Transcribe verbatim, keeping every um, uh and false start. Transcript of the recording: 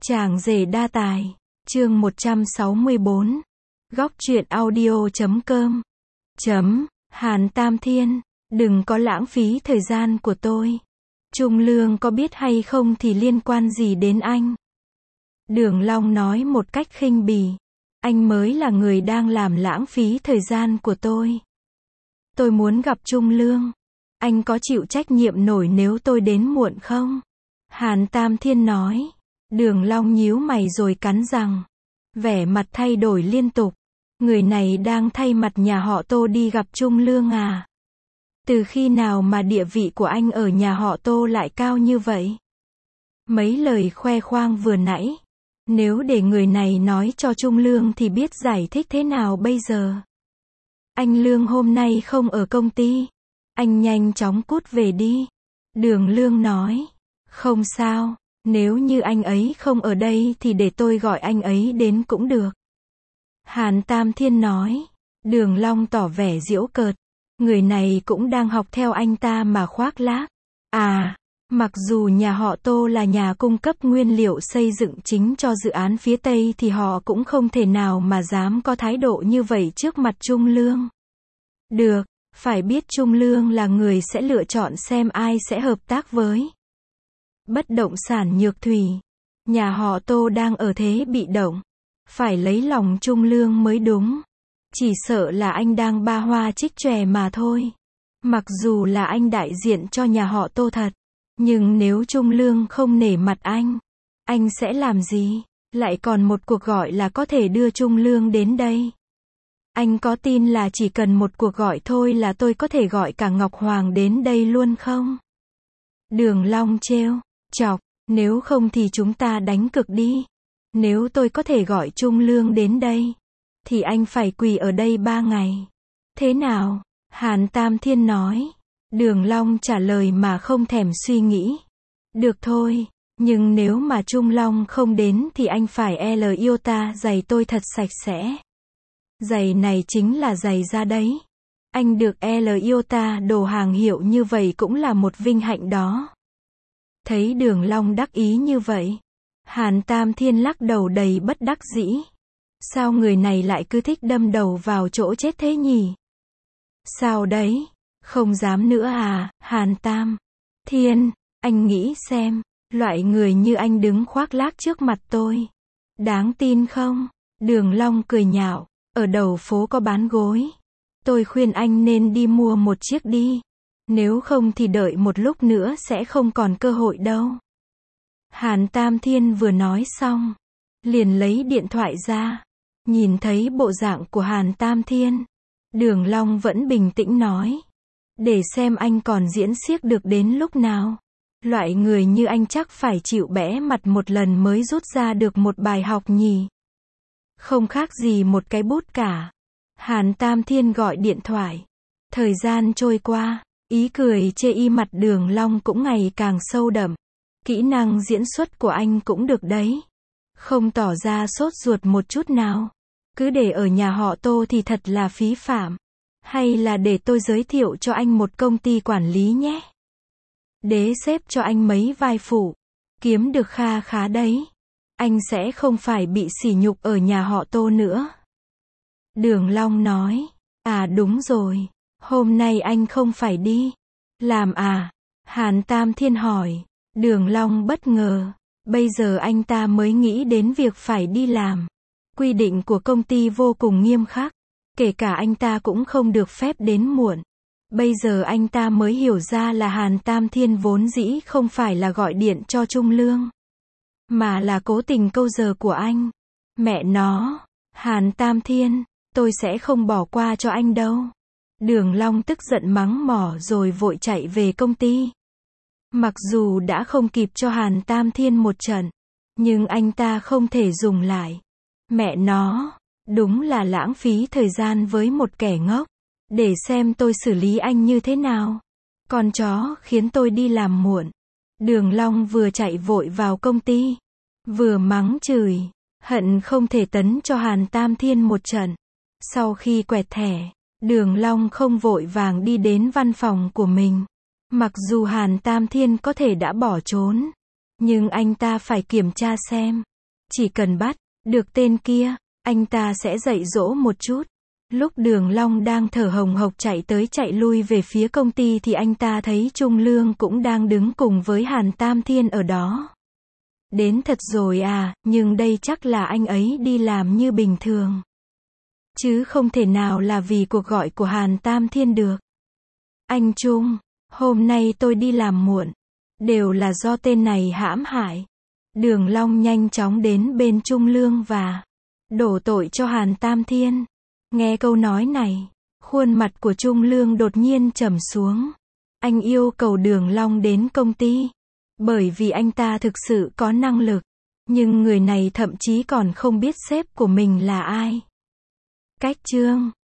Chàng rể đa tài, chương một trăm sáu mươi bốn, góc truyện audio chấm com, chấm, Hàn Tam Thiên, đừng có lãng phí thời gian của tôi. Trung Lương có biết hay không thì liên quan gì đến anh? Đường Long nói một cách khinh bỉ, anh mới là người đang làm lãng phí thời gian của tôi. Tôi muốn gặp Trung Lương, anh có chịu trách nhiệm nổi nếu tôi đến muộn không? Hàn Tam Thiên nói. Đường Long nhíu mày rồi cắn răng, vẻ mặt thay đổi liên tục. Người này đang thay mặt nhà họ Tô đi gặp Trung Lương à? Từ khi nào mà địa vị của anh ở nhà họ Tô lại cao như vậy? Mấy lời khoe khoang vừa nãy, nếu để người này nói cho Trung Lương thì biết giải thích thế nào bây giờ? Anh Lương hôm nay không ở công ty, anh nhanh chóng cút về đi. Đường Lương nói, không sao. Nếu như anh ấy không ở đây thì để tôi gọi anh ấy đến cũng được. Hàn Tam Thiên nói. Đường Long tỏ vẻ giễu cợt. Người này cũng đang học theo anh ta mà khoác lác. À, mặc dù nhà họ Tô là nhà cung cấp nguyên liệu xây dựng chính cho dự án phía Tây thì họ cũng không thể nào mà dám có thái độ như vậy trước mặt Trung Lương. Được, phải biết Trung Lương là người sẽ lựa chọn xem ai sẽ hợp tác với. Bất động sản Nhược Thủy, nhà họ Tô đang ở thế bị động, phải lấy lòng Trung Lương mới đúng. Chỉ sợ là anh đang ba hoa trích chòe mà thôi. Mặc dù là anh đại diện cho nhà họ Tô thật, nhưng nếu Trung Lương không nể mặt anh, anh sẽ làm gì? Lại còn một cuộc gọi là có thể đưa Trung Lương đến đây. Anh có tin là chỉ cần một cuộc gọi thôi là tôi có thể gọi cả Ngọc Hoàng đến đây luôn không? Đường Long trêu chọc, nếu không thì chúng ta đánh cược đi. Nếu tôi có thể gọi Trung Lương đến đây, thì anh phải quỳ ở đây ba ngày. Thế nào? Hàn Tam Thiên nói. Đường Long trả lời mà không thèm suy nghĩ. Được thôi, nhưng nếu mà Trung Long không đến thì anh phải L iota giày tôi thật sạch sẽ. Giày này chính là giày da đấy. Anh được L iota đồ hàng hiệu như vậy cũng là một vinh hạnh đó. Thấy Đường Long đắc ý như vậy, Hàn Tam Thiên lắc đầu đầy bất đắc dĩ. Sao người này lại cứ thích đâm đầu vào chỗ chết thế nhỉ? Sao đấy? Không dám nữa à, Hàn Tam Thiên, anh nghĩ xem, loại người như anh đứng khoác lác trước mặt tôi, đáng tin không? Đường Long cười nhạo, ở đầu phố có bán gối. Tôi khuyên anh nên đi mua một chiếc đi. Nếu không thì đợi một lúc nữa sẽ không còn cơ hội đâu. Hàn Tam Thiên vừa nói xong, liền lấy điện thoại ra. Nhìn thấy bộ dạng của Hàn Tam Thiên, Đường Long vẫn bình tĩnh nói. Để xem anh còn diễn xiếc được đến lúc nào. Loại người như anh chắc phải chịu bẽ mặt một lần mới rút ra được một bài học nhỉ. Không khác gì một cái bút cả. Hàn Tam Thiên gọi điện thoại. Thời gian trôi qua, ý cười chê y mặt Đường Long cũng ngày càng sâu đậm. Kỹ năng diễn xuất của anh cũng được đấy. Không tỏ ra sốt ruột một chút nào. Cứ để ở nhà họ Tô thì thật là phí phạm. Hay là để tôi giới thiệu cho anh một công ty quản lý nhé. Đế xếp cho anh mấy vai phụ. Kiếm được kha khá đấy. Anh sẽ không phải bị sỉ nhục ở nhà họ Tô nữa. Đường Long nói. À đúng rồi. Hôm nay anh không phải đi làm à? Hàn Tam Thiên hỏi. Đường Long bất ngờ. Bây giờ anh ta mới nghĩ đến việc phải đi làm. Quy định của công ty vô cùng nghiêm khắc. Kể cả anh ta cũng không được phép đến muộn. Bây giờ anh ta mới hiểu ra là Hàn Tam Thiên vốn dĩ không phải là gọi điện cho Trung Lương, mà là cố tình câu giờ của anh. Mẹ nó, Hàn Tam Thiên, tôi sẽ không bỏ qua cho anh đâu. Đường Long tức giận mắng mỏ rồi vội chạy về công ty. Mặc dù đã không kịp cho Hàn Tam Thiên một trận, nhưng anh ta không thể dùng lại. Mẹ nó, đúng là lãng phí thời gian với một kẻ ngốc. Để xem tôi xử lý anh như thế nào. Con chó khiến tôi đi làm muộn. Đường Long vừa chạy vội vào công ty, vừa mắng chửi, hận không thể tấn cho Hàn Tam Thiên một trận. Sau khi quẹt thẻ, Đường Long không vội vàng đi đến văn phòng của mình. Mặc dù Hàn Tam Thiên có thể đã bỏ trốn, nhưng anh ta phải kiểm tra xem Chỉ cần bắt được tên kia, anh ta sẽ dạy dỗ một chút. Lúc Đường Long đang thở hồng hộc chạy tới chạy lui về phía công ty thì anh ta thấy Trung Lương cũng đang đứng cùng với Hàn Tam Thiên ở đó. Đến thật rồi à, nhưng đây chắc là anh ấy đi làm như bình thường. Chứ không thể nào là vì cuộc gọi của Hàn Tam Thiên được. Anh Trung, hôm nay tôi đi làm muộn. Đều là do tên này hãm hại. Đường Long nhanh chóng đến bên Trung Lương và đổ tội cho Hàn Tam Thiên. Nghe câu nói này, khuôn mặt của Trung Lương đột nhiên trầm xuống. Anh yêu cầu Đường Long đến công ty. Bởi vì anh ta thực sự có năng lực. Nhưng người này thậm chí còn không biết sếp của mình là ai. Cách chương